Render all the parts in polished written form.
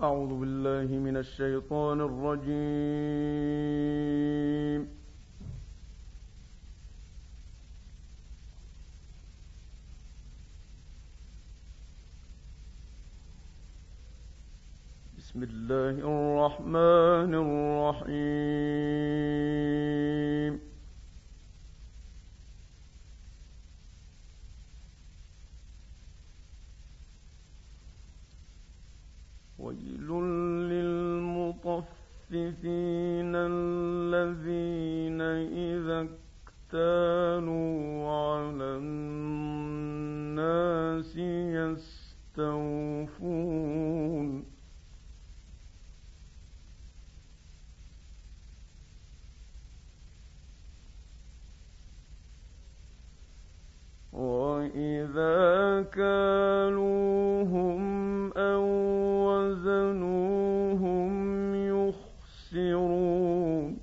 أعوذ بالله من الشيطان الرجيم. بسم الله الرحمن الرحيم. ويل للمطففين الذين إذا اكتالوا على الناس يستوفون وإذا كالوهم أو وزنوهم يخسرون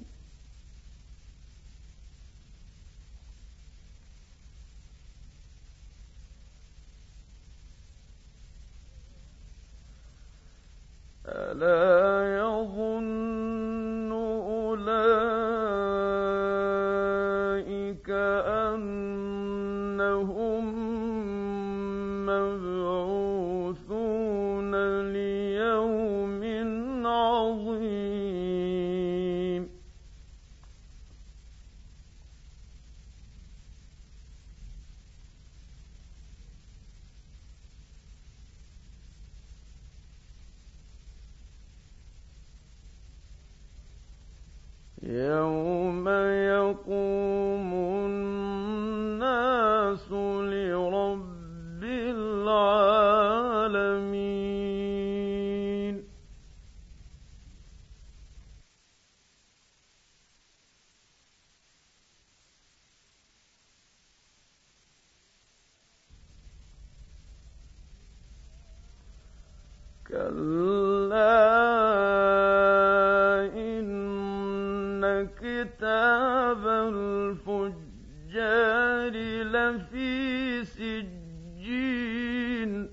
ألا يظن أولئك أنهم مبعوثون ليوم عظيم يوم يقوم الناس لرب العالمين كلا إن كتاب الفجار لفي سجين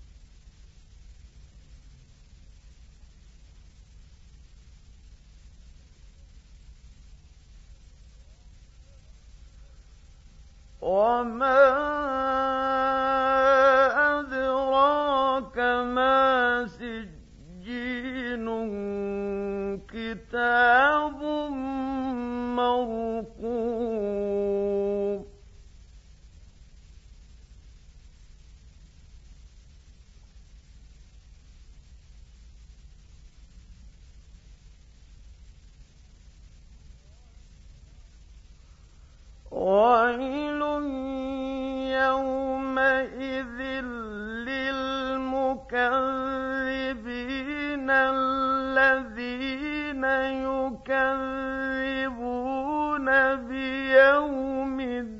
وما أدراك ما سجين كتاب مرقوم ويل يومئذ للمكذبين الذين يكذبون بيوم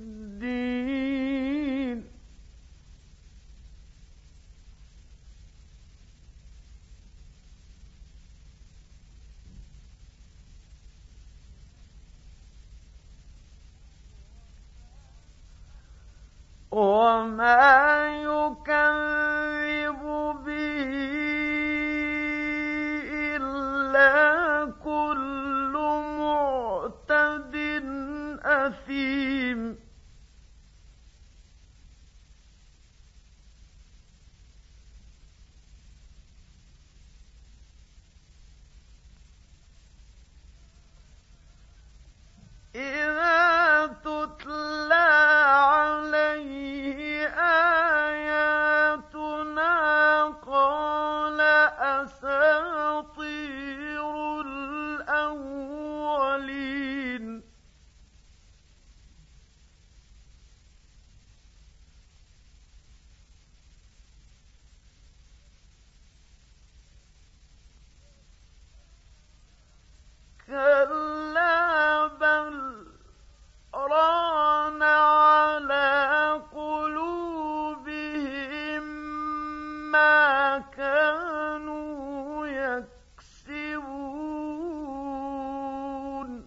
الدين وما يكذب به إلا كل معتد أثيم إذا تتلى عليه آياتنا قال أساطير الأولين كلا بل ران على قلوبهم ما كانوا يكسبون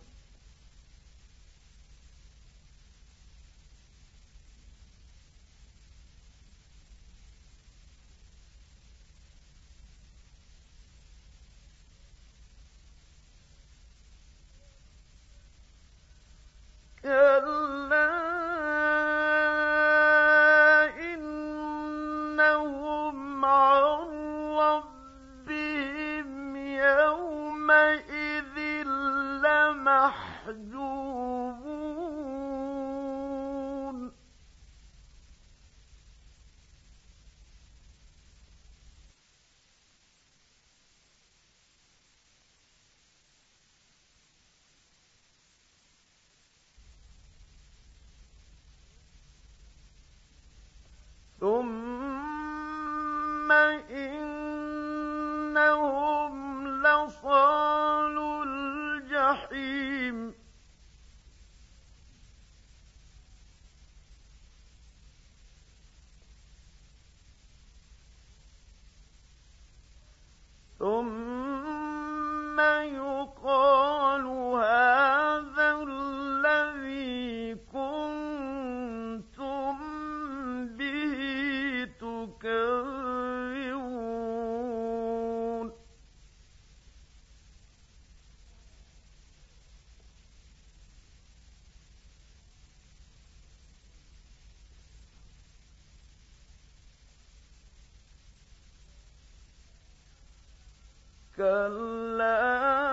كَلَّا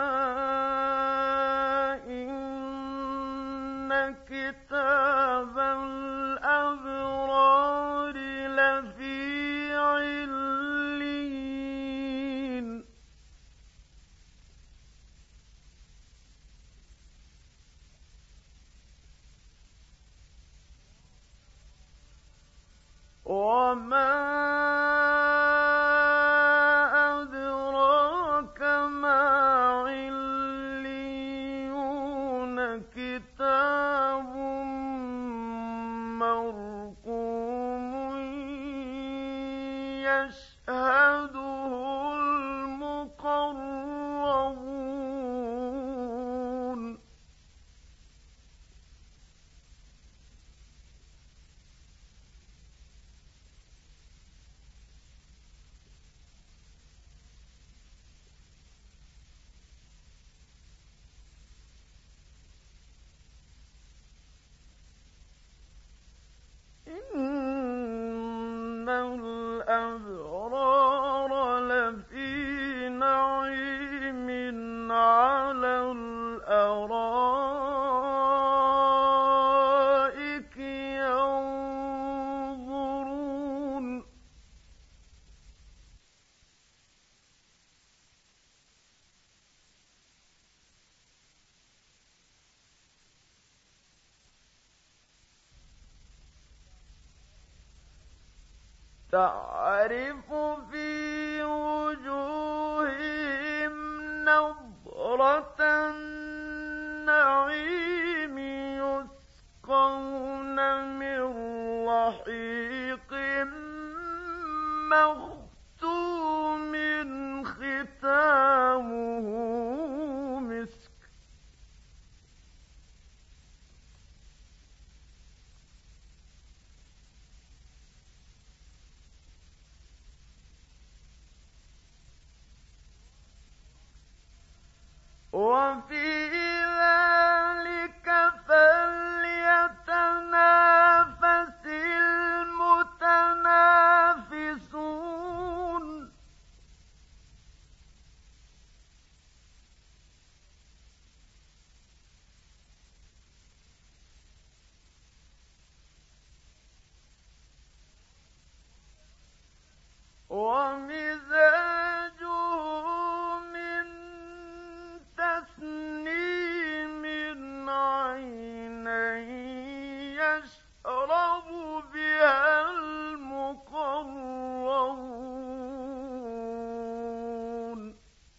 إِنَّ كِتَابَ الْأَبْرَارِ لَفِي عِلِّيِّينَ وَمَا أَدْرَاكَ مَا عِلِّيُّونَ كِتَابٌ مَّرْقُومٌ يَشْهَدُهُ الْمُقَرَّبُونَ إِنَّ الْأَبْرَارَ لَفِي نَعِيمٍ عَلَى الْأَرَائِكِ يَنظُرُونَ تَعْرِفُ فِي وُجُوهِهِمْ نَضْرَةَ النَّعِيمِ يُسْقَوْنَ مِن رَّحِيقٍ مَّخْتُومٍ خِتَامُهُ مِسْكٌ ۚ وَفِي ذَٰلِكَ فَلْيَتَنَافَسِ الْمُتَنَافِسُونَ وَمِزَاجُهُ مِن تَسْنِيمٍ عَيْنًا يَشْرَبُ بِهَا الْمُقَرَّبُونَ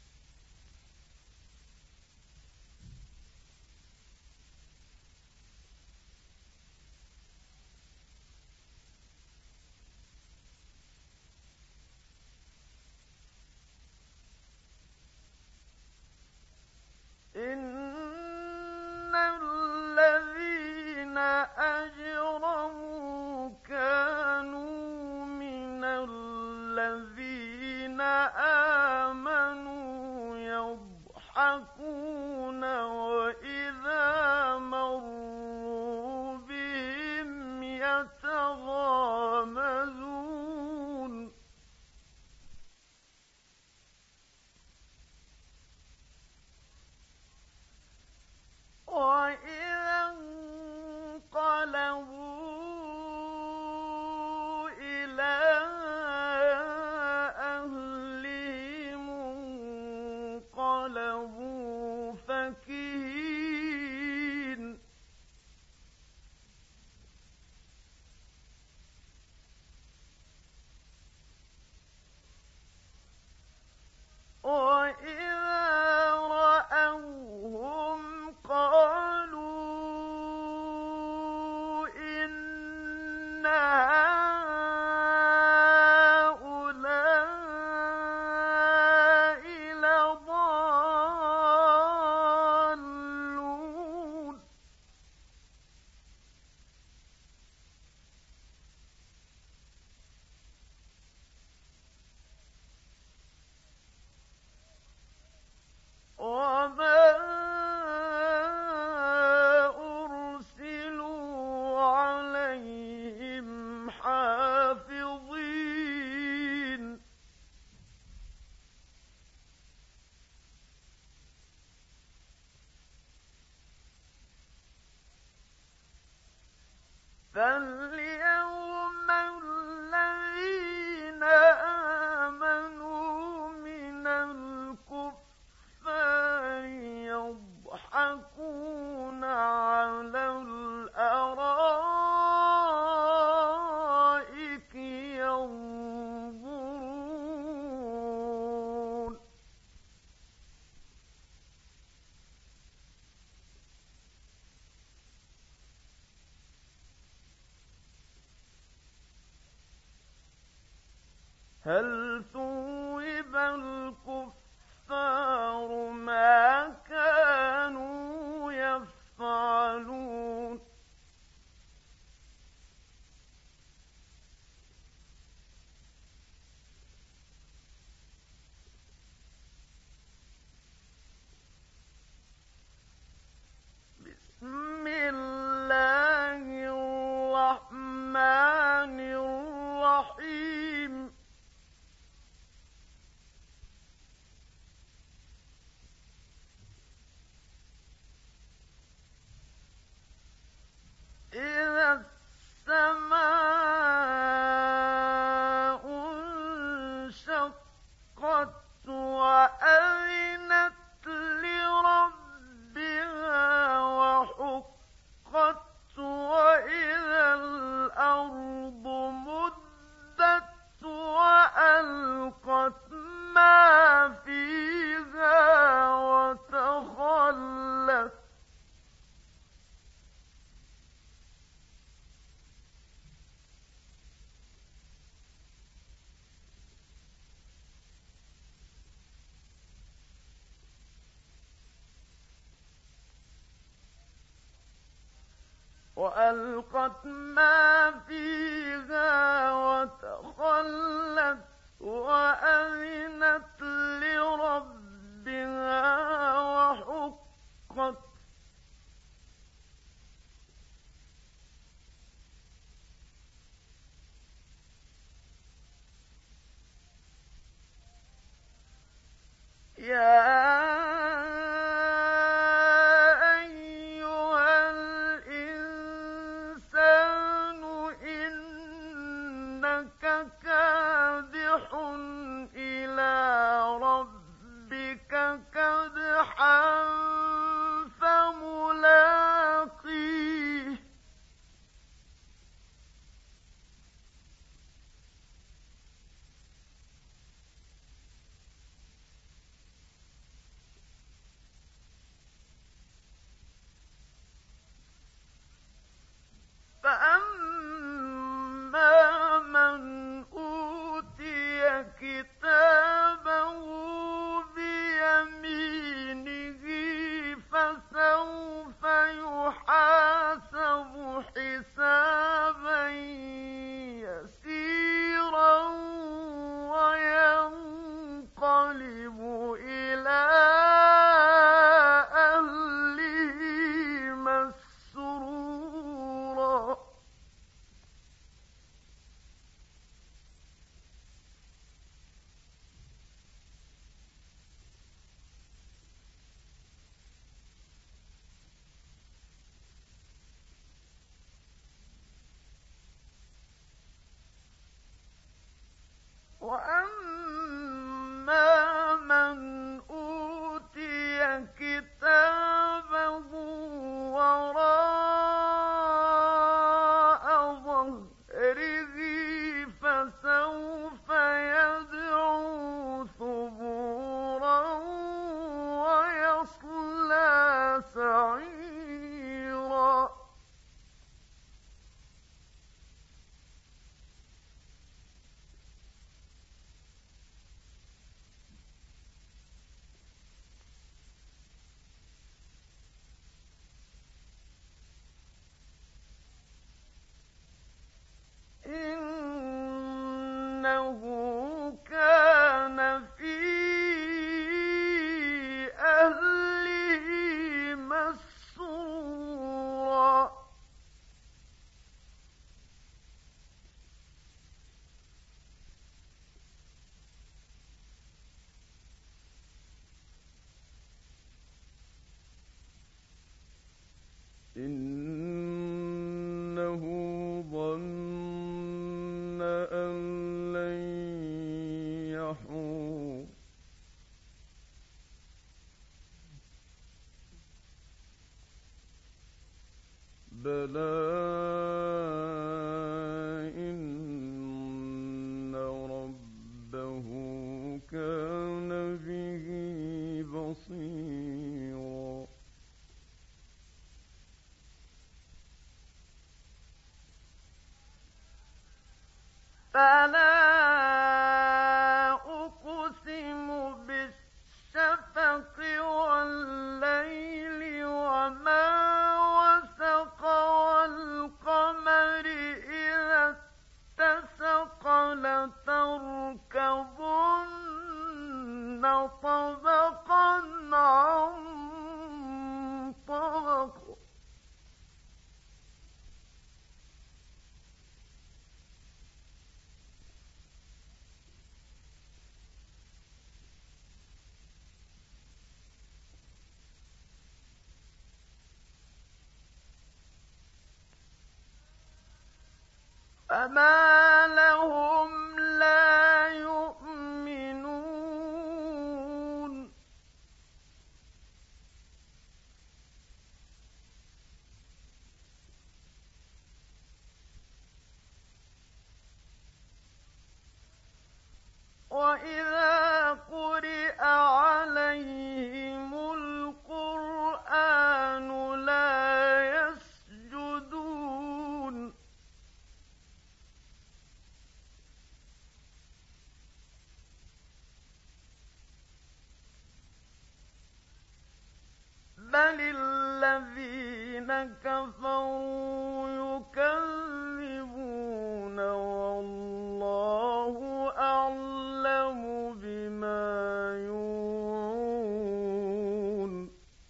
إِنَّ الَّذِينَ أَجْرَمُوا كَانُوا مِنَ الَّذِينَ آمَنُوا يَضْحَكُونَ وَإِذَا مَرُّوا بِهِمْ يَتَغَامَزُونَ وَإِذَا انقَلَبُوا إِلَىٰ أَهْلِهِمُ انقَلَبُوا فاليوم الذين آمنوا من الكفار يضحكون على الأرائك ينظرون هل ثوب الكفار ما كانوا يفعلون بسم الله الرحمن الرحيم إذا السماء انشقت وأذنت لربها وحقت وإذا الأرض مدت وألقت ما فيها وتخلت وألقت ما فيها وتخلت وأذنت لربها وحقت يا أيها الإنسان إنك كادح إلى ربك كدحا فملاقيه فأما من أوتي كتابه بيمينه فسوف يحاسب حسابا يسيرا وينقلب إلى أهله مسرورا وأما من أوتي كتابه وراء ظهره فسوف يدعو ثبورا ويصلى سعيرا إنه كان في أهله مسرورا إنه إنه كان به بصيرا فلا أقسم بالشفق والليل وما وسق والقمر إذا اتسق لتركبن طبقا عن طبق فما لهم لا يؤمنون وإذا قرئ عليهم القرآن لا يسجدون بل الذين كفروا يكذبون والله أعلم بما يوعون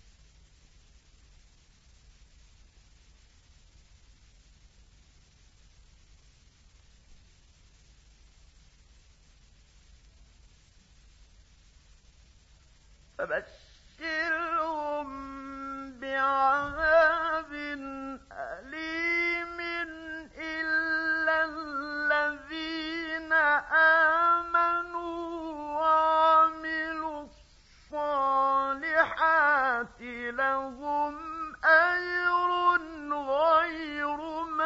فبشرهم بعذاب أليم إلا الذين آمنوا وعملوا الصالحات لهم أجر غير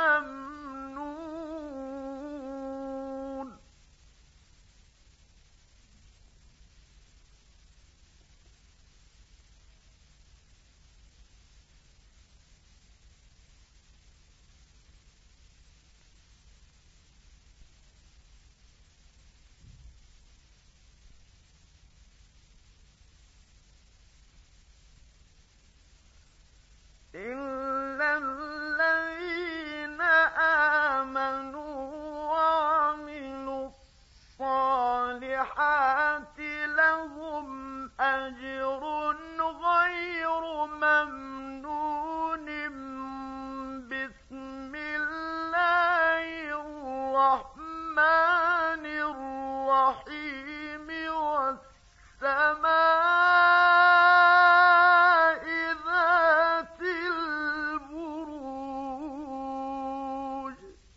ممنون إلا الذين آمنوا وعملوا الصالحات لهم أجر غير ممنون بسم الله الرحمن الرحيم والسماء ذات البروج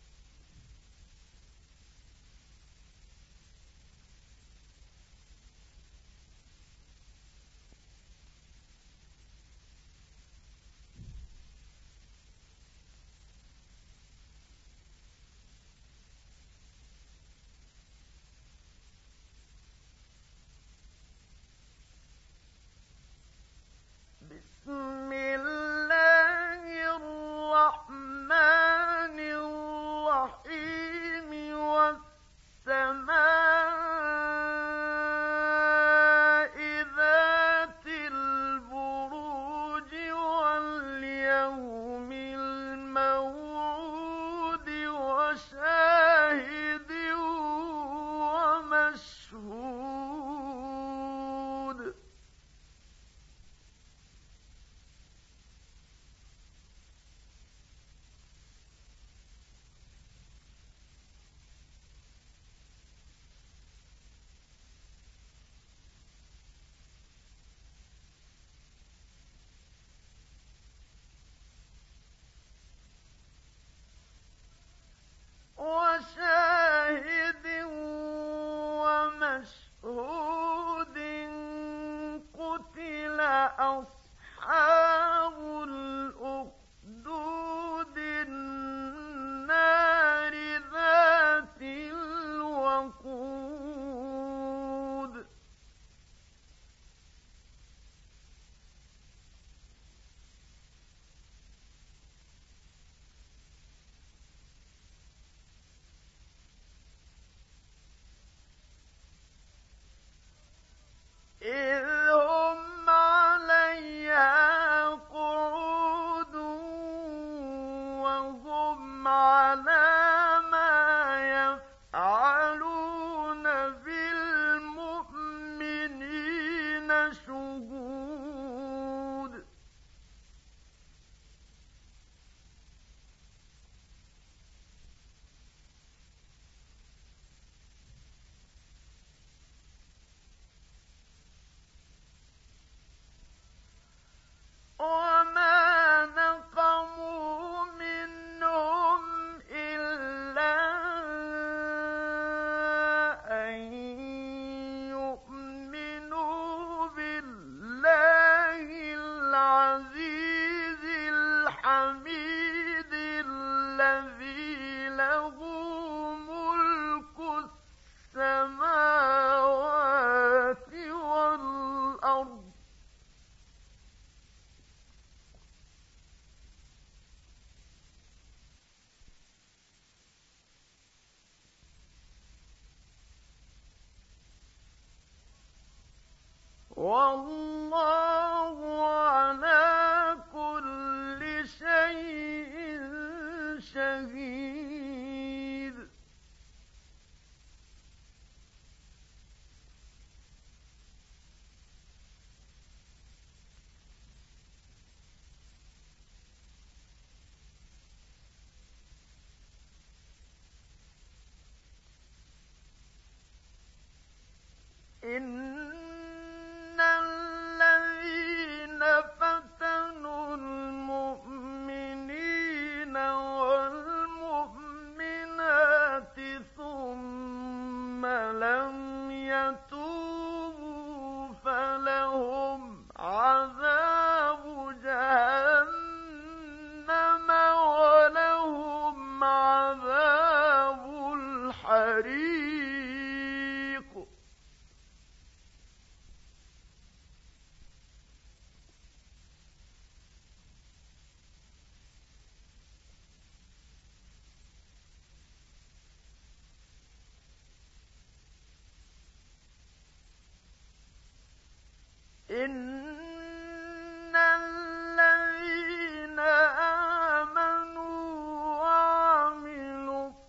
بسم الله الرحمن الرحيم والسماء ذات البروج واليوم الموعود وشاهد ومشهود وشاهد ومشهود قتل أصحاب الأخدود النار ذات الوقود والله على كل شيء شهيد إن الذين فتنوا المؤمنين والمؤمنات ثم لم يتوبوا فلهم عذاب جهنم ولهم عذاب الحريق إن الذين آمنوا وعملوا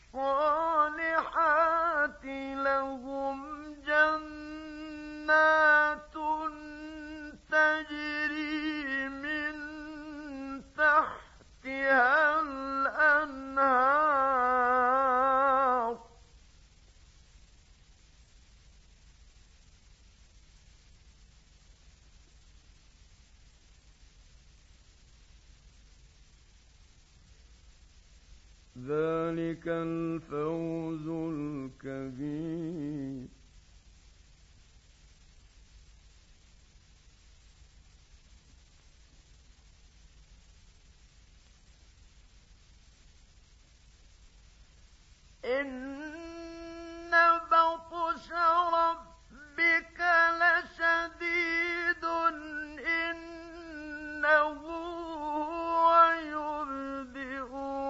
الصالحات لهم جنات تجري من تحتها الأنهار ذلك الفوز الكبير إن بطش ربك لشديد إنه هو يبدئ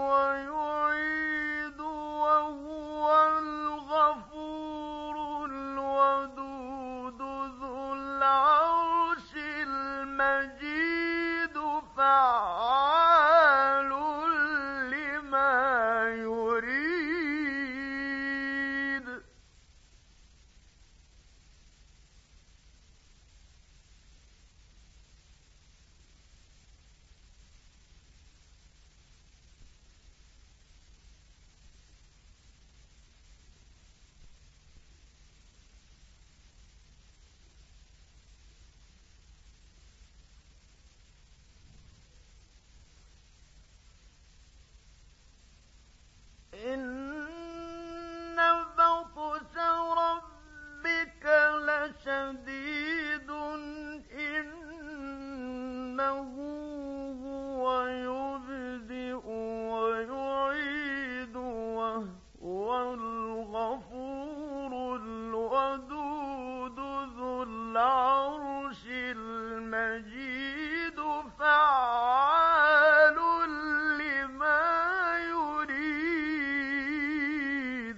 ويعيد وهو الغفور الودود ذو العرش المجيد فعال لما يريد إن بطش ربك لشديد إنه هو يبدئ ويعيد وهو الغفور الودود ذو العرش المجيد فعال لما يريد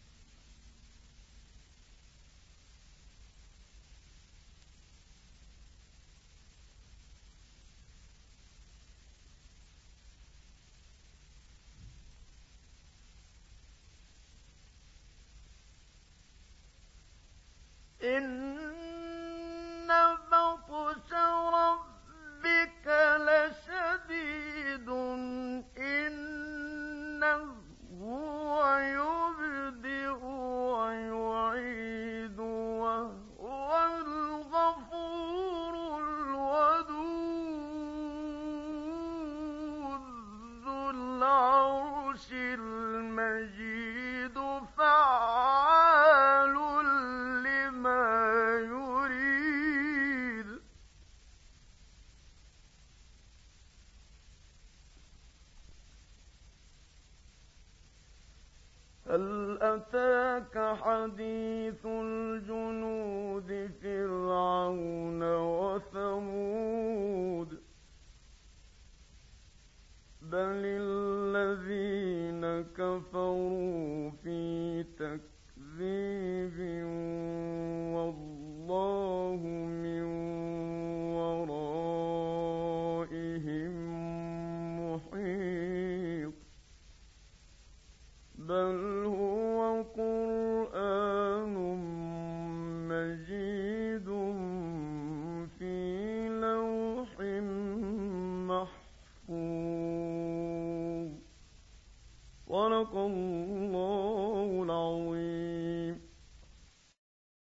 إن بطش ربك لشديد إنه هو يبدئ ويعيد وهو الغفور الودود ذو العرش المجيد فعال لما يريد هل أتاك حديث الجنود فرعون وثمود بل الذين كفروا في تكذيب